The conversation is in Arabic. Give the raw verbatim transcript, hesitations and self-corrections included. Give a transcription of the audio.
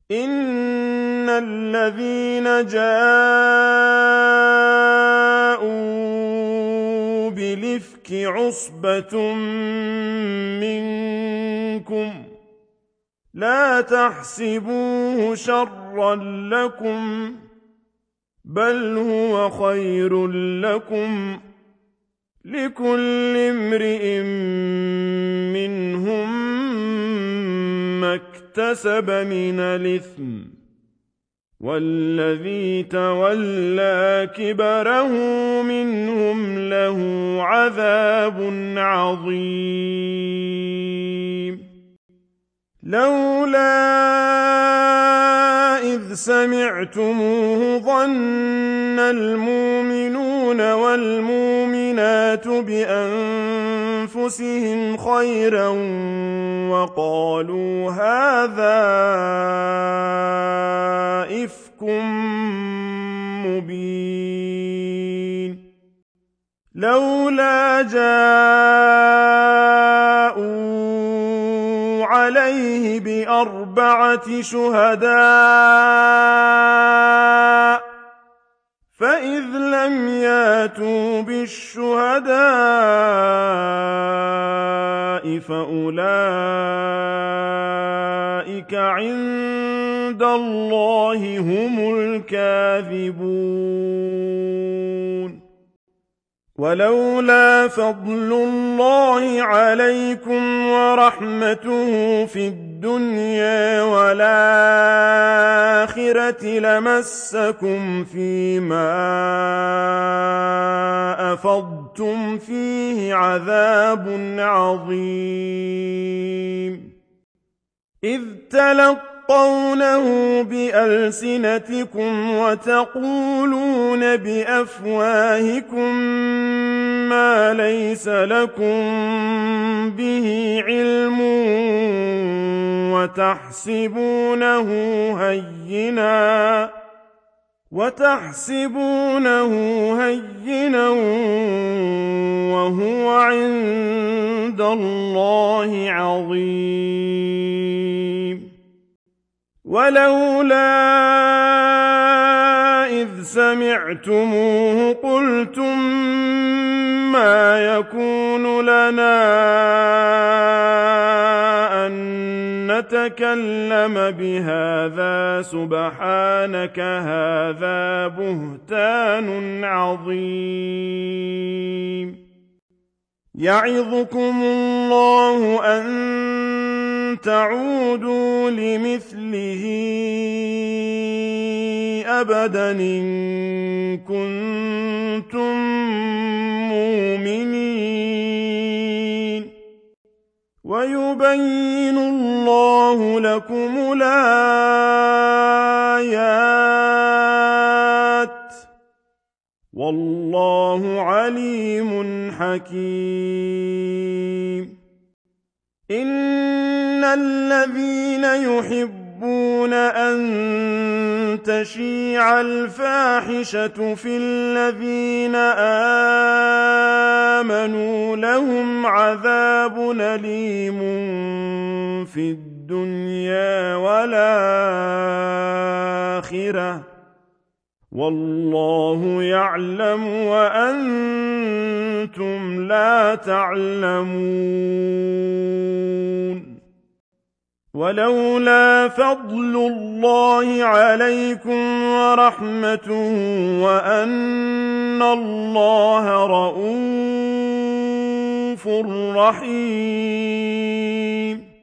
إِنَّ الَّذِينَ جَاءُوا بِالْإِفْكِ عُصْبَةٌ مِّنكُمْ ۚ لَا تَحْسَبُوهُ شَرًّا لَّكُم ۖ بَلْ هُوَ خَيْرٌ لَّكُمْ ۚ لِكُلِّ امْرِئٍ مِّنْهُم مَّا اكْتَسَبَ مِنَ الْإِثْمِ ۚ وَالَّذِي تَوَلَّىٰ كِبْرَهُ مِنْهُمْ لَهُ عَذَابٌ عَظِيمٌ لَّوْلَا إِذْ سَمِعْتُمُوهُ ظَنَّ الْمُؤْمِنُونَ وَالْمُؤْمِنَاتُ بِأَنفُسِهِمْ خَيْرًا وَقَالُوا هَٰذَا إِفْكٌ مُّبِينٌ لَّوْلَا جَاءُوا عَلَيْهِ بِأَرْبَعَةِ شُهَدَاءَ ۚ فَإِذْ لَمْ يَأْتُوا بِالشُّهَدَاءِ فَأُولَٰئِكَ عِندَ اللَّهِ هُمُ الْكَاذِبُونَ وَلَوْلَا فَضْلُ اللَّهِ عَلَيْكُمْ وَرَحْمَتُهُ فِي الدُّنْيَا وَالْآخِرَةِ لَمَسَّكُمْ فِي مَا أَفَضْتُمْ فِيهِ عَذَابٌ عَظِيمٌ إِذْ تَلَقَّوْنَهُ بِأَلْسِنَتِكُمْ وَتَقُولُونَ بِأَفْوَاهِكُم مَّا لَيْسَ لَكُم بِهِ عِلْمٌ وَتَحْسَبُونَهُ هَيِّنًا وَتَحْسَبُونَهُ هَيِّنًا وَهُوَ عِندَ اللَّهِ عَظِيمٌ وَلَوْلَا إِذْ سَمِعْتُمُوهُ قُلْتُم مَّا يَكُونُ لَنَا أَن نَّتَكَلَّمَ بِهَٰذَا سُبْحَانَكَ هَٰذَا بُهْتَانٌ عَظِيمٌ يَعِظُكُمُ اللَّهُ أَن تَعُودُوا لِمِثْلِهِ أَبَدًا إِن كُنتُم مُّؤْمِنِينَ وَيُبَيِّنُ اللَّهُ لَكُمُ الْآيَاتِ ۚ وَاللَّهُ عَلِيمٌ حَكِيمٌ إِنَّ الَّذِينَ يُحِبُّونَ أَن تَشِيعَ الْفَاحِشَةُ فِي الَّذِينَ آمَنُوا لَهُمْ عَذَابٌ أَلِيمٌ فِي الدُّنْيَا وَالْآخِرَةِ ۚ وَاللَّهُ يَعْلَمُ وَأَنتُمْ لَا تَعْلَمُونَ وَلَوْلَا فَضْلُ اللَّهِ عَلَيْكُمْ وَرَحْمَتُهُ وَأَنَّ اللَّهَ رَءُوفٌ رَّحِيمٌ